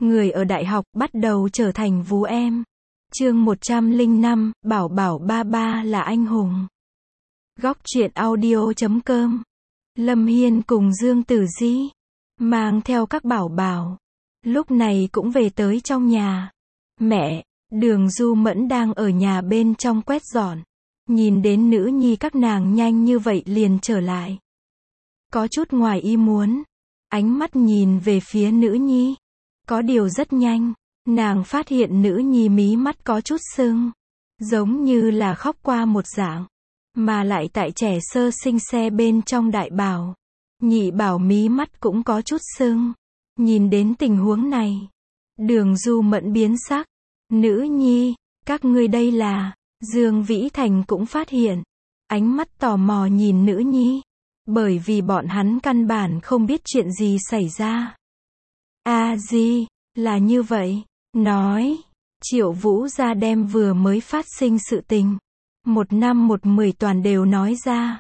Người ở đại học bắt đầu trở thành vú em. Chương 105, Bảo Bảo ba ba là anh hùng. Góc truyện audio.com. Lâm Hiên cùng Dương Tử Di mang theo các bảo bảo, lúc này cũng về tới trong nhà. Mẹ, Đường Du Mẫn đang ở nhà bên trong quét dọn, nhìn đến nữ nhi các nàng nhanh như vậy liền trở lại, có chút ngoài ý muốn, ánh mắt nhìn về phía nữ nhi. Có điều rất nhanh, nàng phát hiện nữ nhi mí mắt có chút sưng, giống như là khóc qua một dạng, mà lại tại trẻ sơ sinh xe bên trong đại bảo, nhị bảo mí mắt cũng có chút sưng. Nhìn đến tình huống này, Đường Du Mẫn biến sắc. Nữ nhi, các ngươi đây là... Dương Vĩ Thành cũng phát hiện, ánh mắt tò mò nhìn nữ nhi, bởi vì bọn hắn căn bản không biết chuyện gì xảy ra. Di, là như vậy, nói, Triệu Vũ gia đem vừa mới phát sinh sự tình, 1 năm 1 10 toàn đều nói ra.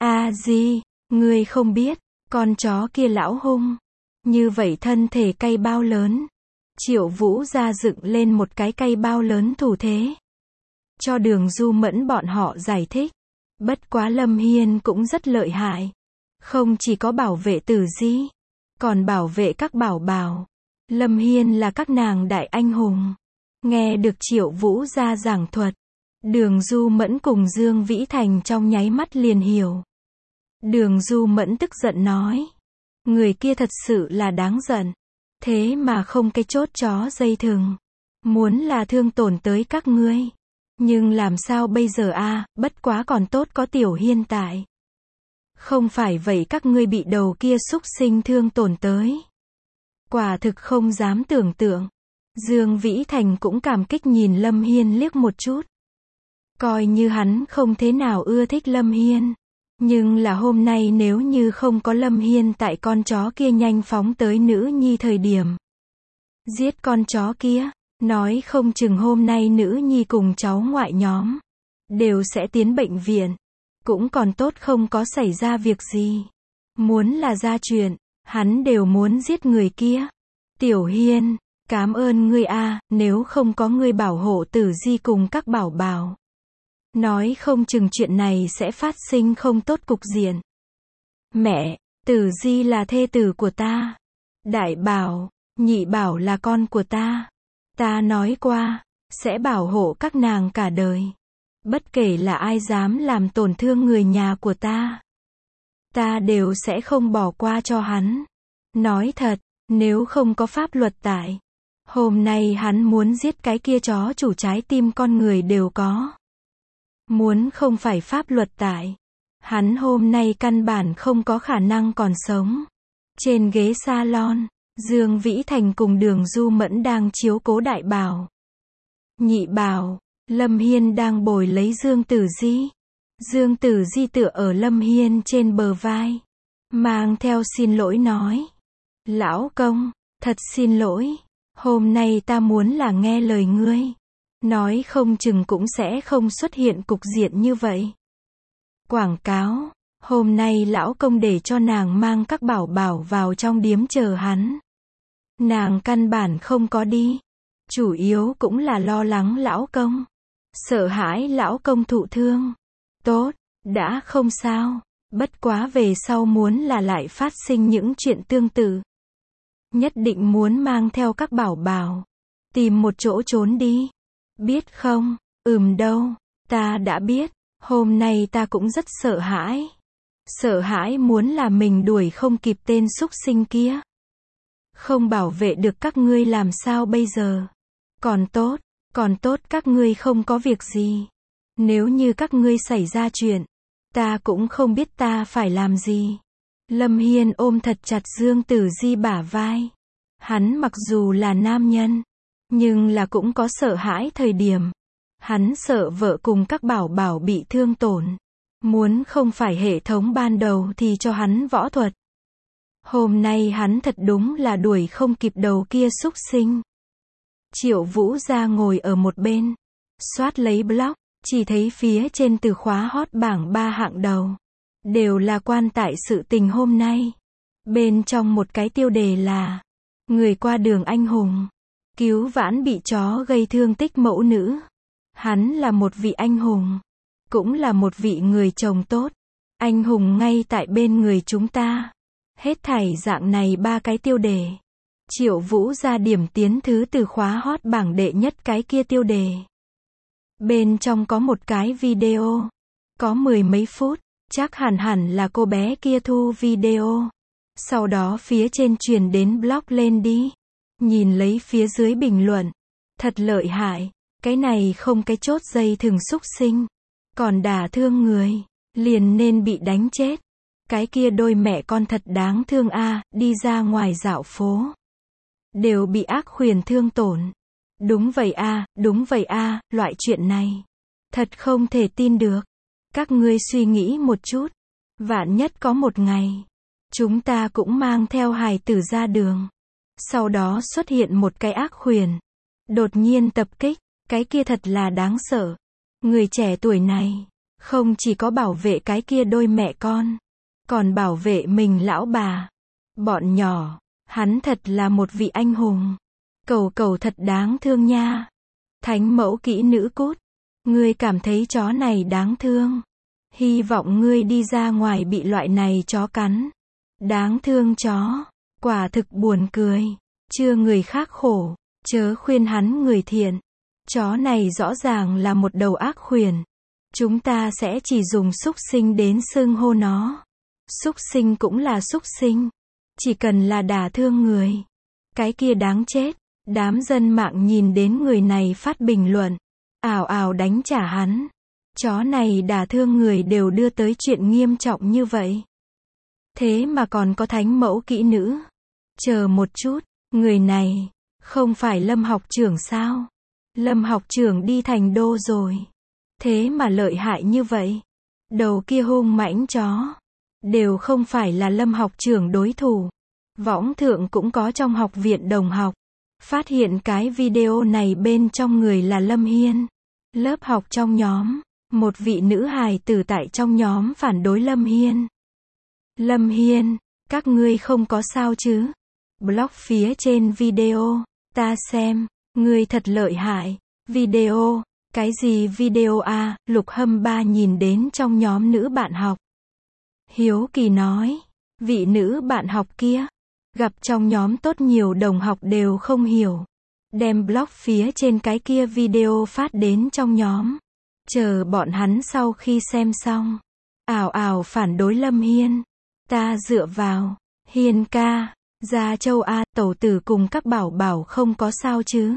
Di, ngươi không biết, con chó kia lão hung, như vậy thân thể cây bao lớn. Triệu Vũ gia dựng lên một cái cây bao lớn thủ thế, cho Đường Du Mẫn bọn họ giải thích. Bất quá Lâm Hiên cũng rất lợi hại, không chỉ có bảo vệ Tử Di, còn bảo vệ các bảo bảo. Lâm Hiên là các nàng đại anh hùng. Nghe được Triệu Vũ gia giảng thuật, Đường Du Mẫn cùng Dương Vĩ Thành trong nháy mắt liền hiểu. Đường Du Mẫn tức giận nói, người kia thật sự là đáng giận, thế mà không cái chốt chó dây thừng, muốn là thương tổn tới các ngươi. Nhưng làm sao bây giờ bất quá còn tốt có Tiểu Hiên tại. Không phải vậy các ngươi bị đầu kia xúc sinh thương tổn tới. Quả thực không dám tưởng tượng. Dương Vĩ Thành cũng cảm kích nhìn Lâm Hiên liếc một chút. Coi như hắn không thế nào ưa thích Lâm Hiên. Nhưng là hôm nay nếu như không có Lâm Hiên tại, con chó kia nhanh phóng tới nữ nhi thời điểm giết con chó kia, nói không chừng hôm nay nữ nhi cùng cháu ngoại nhóm đều sẽ tiến bệnh viện. Cũng còn tốt không có xảy ra việc gì. Muốn là ra chuyện, hắn đều muốn giết người kia. Tiểu Hiên, cảm ơn ngươi nếu không có ngươi bảo hộ Tử Di cùng các bảo bảo, nói không chừng chuyện này sẽ phát sinh không tốt cục diện. Mẹ, Tử Di là thê tử của ta. Đại bảo, nhị bảo là con của ta. Ta nói qua, sẽ bảo hộ các nàng cả đời. Bất kể là ai dám làm tổn thương người nhà của ta, ta đều sẽ không bỏ qua cho hắn. Nói thật, nếu không có pháp luật tại, hôm nay hắn muốn giết cái kia chó chủ trái tim con người đều có. Muốn không phải pháp luật tại, hắn hôm nay căn bản không có khả năng còn sống. Trên ghế salon, Dương Vĩ Thành cùng Đường Du Mẫn đang chiếu cố đại bảo. Nhị bảo, Lâm Hiên đang bồi lấy Dương Tử Di. Dương Tử Di tựa ở Lâm Hiên trên bờ vai, mang theo xin lỗi nói. Lão công, thật xin lỗi. Hôm nay ta muốn là nghe lời ngươi, nói không chừng cũng sẽ không xuất hiện cục diện như vậy. Quảng cáo, hôm nay lão công để cho nàng mang các bảo bảo vào trong điếm chờ hắn. Nàng căn bản không có đi. Chủ yếu cũng là lo lắng lão công, sợ hãi lão công thụ thương. Tốt, đã không sao. Bất quá về sau muốn là lại phát sinh những chuyện tương tự, nhất định muốn mang theo các bảo bảo, tìm một chỗ trốn đi. Biết không? Đâu, ta đã biết. Hôm nay ta cũng rất sợ hãi. Sợ hãi muốn là mình đuổi không kịp tên xúc sinh kia. Không bảo vệ được các ngươi làm sao bây giờ? Còn tốt các ngươi không có việc gì. Nếu như các ngươi xảy ra chuyện, ta cũng không biết ta phải làm gì. Lâm Hiên ôm thật chặt Dương Tử Di bả vai. Hắn mặc dù là nam nhân, nhưng là cũng có sợ hãi thời điểm. Hắn sợ vợ cùng các bảo bảo bị thương tổn. Muốn không phải hệ thống ban đầu thì cho hắn võ thuật. Hôm nay hắn thật đúng là đuổi không kịp đầu kia xúc sinh. Triệu Vũ gia ngồi ở một bên, soát lấy blog, chỉ thấy phía trên từ khóa hot bảng 3 hạng đầu đều là quan tại sự tình hôm nay. Bên trong một cái tiêu đề là Người qua đường anh hùng. Cứu vãn bị chó gây thương tích mẫu nữ. Hắn là một vị anh hùng. Cũng là một vị người chồng tốt. Anh hùng ngay tại bên người chúng ta. Hết thảy dạng này 3 cái tiêu đề. Triệu Vũ ra điểm tiến thứ từ khóa hot bảng đệ nhất cái kia tiêu đề. Bên trong có một cái video. Có 10 mấy phút. Chắc hẳn là cô bé kia thu video. Sau đó phía trên truyền đến blog lên đi. Nhìn lấy phía dưới bình luận. Thật lợi hại. Cái này không cái chốt dây thừng xúc sinh. Còn đả thương người. Liền nên bị đánh chết. Cái kia đôi mẹ con thật đáng thương a, đi ra ngoài dạo phố. Đều bị ác khuyển thương tổn. Đúng vậy a, loại chuyện này. Thật không thể tin được. Các ngươi suy nghĩ một chút. Vạn nhất có một ngày. Chúng ta cũng mang theo hài tử ra đường. Sau đó xuất hiện một cái ác khuyển. Đột nhiên tập kích. Cái kia thật là đáng sợ. Người trẻ tuổi này. Không chỉ có bảo vệ cái kia đôi mẹ con. Còn bảo vệ mình lão bà. Bọn nhỏ. Hắn thật là một vị anh hùng. Cầu thật đáng thương nha. Thánh mẫu kỹ nữ cút. Ngươi cảm thấy chó này đáng thương. Hy vọng ngươi đi ra ngoài bị loại này chó cắn. Đáng thương chó. Quả thực buồn cười. Chưa người khác khổ. Chớ khuyên hắn người thiện. Chó này rõ ràng là một đầu ác khuyển. Chúng ta sẽ chỉ dùng xúc sinh đến xưng hô nó. Xúc sinh cũng là xúc sinh. Chỉ cần là đả thương người. Cái kia đáng chết. Đám dân mạng nhìn đến người này phát bình luận. Ào ào đánh trả hắn. Chó này đả thương người đều đưa tới chuyện nghiêm trọng như vậy. Thế mà còn có thánh mẫu kỹ nữ. Chờ một chút. Người này. Không phải Lâm học trưởng sao? Lâm học trưởng đi thành đô rồi. Thế mà lợi hại như vậy. Đầu kia hung mãnh chó. Đều không phải là Lâm học trưởng đối thủ. Võng thượng cũng có trong học viện đồng học. Phát hiện cái video này bên trong người là Lâm Hiên. Lớp học trong nhóm. Một vị nữ hài tử tại trong nhóm phản đối Lâm Hiên. Lâm Hiên, các ngươi không có sao chứ? Blog phía trên video. Ta xem, ngươi thật lợi hại. Video. Cái gì video a? Lục Hâm Ba nhìn đến trong nhóm nữ bạn học. Hiếu kỳ nói. Vị nữ bạn học kia. Gặp trong nhóm tốt nhiều đồng học đều không hiểu. Đem blog phía trên cái kia video phát đến trong nhóm. Chờ bọn hắn sau khi xem xong. Ào ào phản đối Lâm Hiên. Ta dựa vào. Hiên ca. Gia Châu A, tẩu tử cùng các bảo bảo không có sao chứ.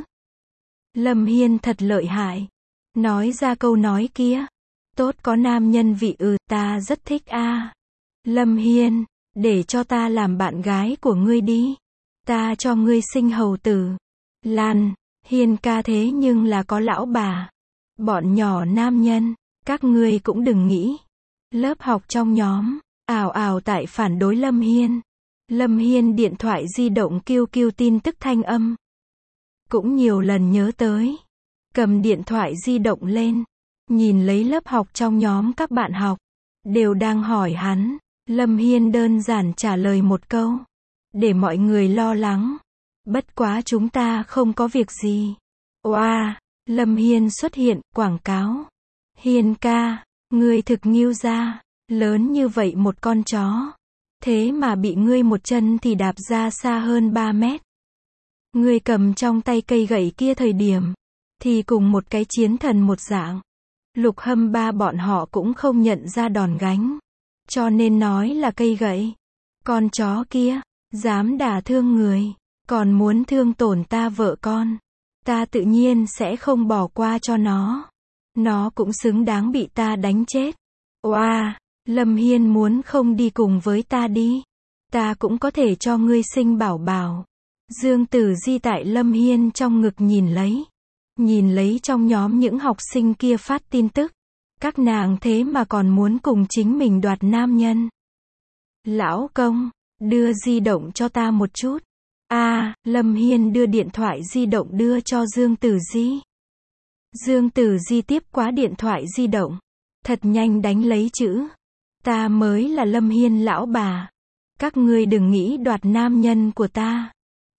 Lâm Hiên thật lợi hại. Nói ra câu nói kia. Tốt có nam nhân vị ta rất thích a. Lâm Hiên, để cho ta làm bạn gái của ngươi đi. Ta cho ngươi sinh hầu tử. Lan, Hiên ca thế nhưng là có lão bà. Bọn nhỏ nam nhân, các ngươi cũng đừng nghĩ. Lớp học trong nhóm, ào ào tại phản đối Lâm Hiên. Lâm Hiên điện thoại di động kêu tin tức thanh âm. Cũng nhiều lần nhớ tới. Cầm điện thoại di động lên. Nhìn lấy lớp học trong nhóm các bạn học. Đều đang hỏi hắn. Lâm Hiên đơn giản trả lời một câu. Để mọi người lo lắng. Bất quá chúng ta không có việc gì. Oa, Lâm Hiên xuất hiện, quảng cáo. Hiên ca, ngươi thực nghiêu ra. Lớn như vậy một con chó. Thế mà bị ngươi một chân thì đạp ra xa hơn 3 mét. Ngươi cầm trong tay cây gậy kia thời điểm. Thì cùng một cái chiến thần một dạng. Lục Hâm Ba bọn họ cũng không nhận ra đòn gánh. Cho nên nói là cây gậy. Con chó kia, dám đả thương người. Còn muốn thương tổn ta vợ con. Ta tự nhiên sẽ không bỏ qua cho nó. Nó cũng xứng đáng bị ta đánh chết. Oa, Lâm Hiên muốn không đi cùng với ta đi. Ta cũng có thể cho ngươi sinh bảo bảo. Dương Tử Di tại Lâm Hiên trong ngực nhìn lấy. Nhìn lấy trong nhóm những học sinh kia phát tin tức. Các nàng thế mà còn muốn cùng chính mình đoạt nam nhân. Lão công, đưa di động cho ta một chút. Lâm Hiên đưa điện thoại di động đưa cho Dương Tử Di. Dương Tử Di tiếp quá điện thoại di động. Thật nhanh đánh lấy chữ. Ta mới là Lâm Hiên lão bà. Các ngươi đừng nghĩ đoạt nam nhân của ta.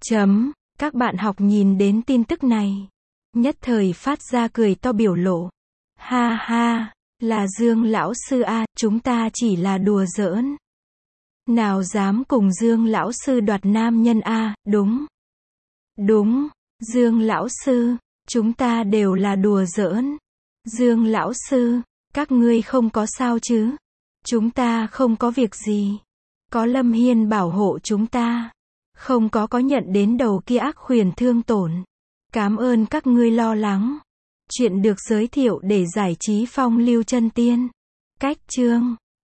Các bạn học nhìn đến tin tức này, nhất thời phát ra cười to biểu lộ. Ha ha, là Dương lão sư a, chúng ta chỉ là đùa giỡn. Nào dám cùng Dương lão sư đoạt nam nhân a, đúng. Đúng, Dương lão sư, chúng ta đều là đùa giỡn. Dương lão sư, các ngươi không có sao chứ? Chúng ta không có việc gì. Có Lâm Hiên bảo hộ chúng ta. Không có nhận đến đầu kia ác khuyển thương tổn. Cảm ơn các ngươi lo lắng. Chuyện được giới thiệu để giải trí phong lưu chân tiên. Cách chương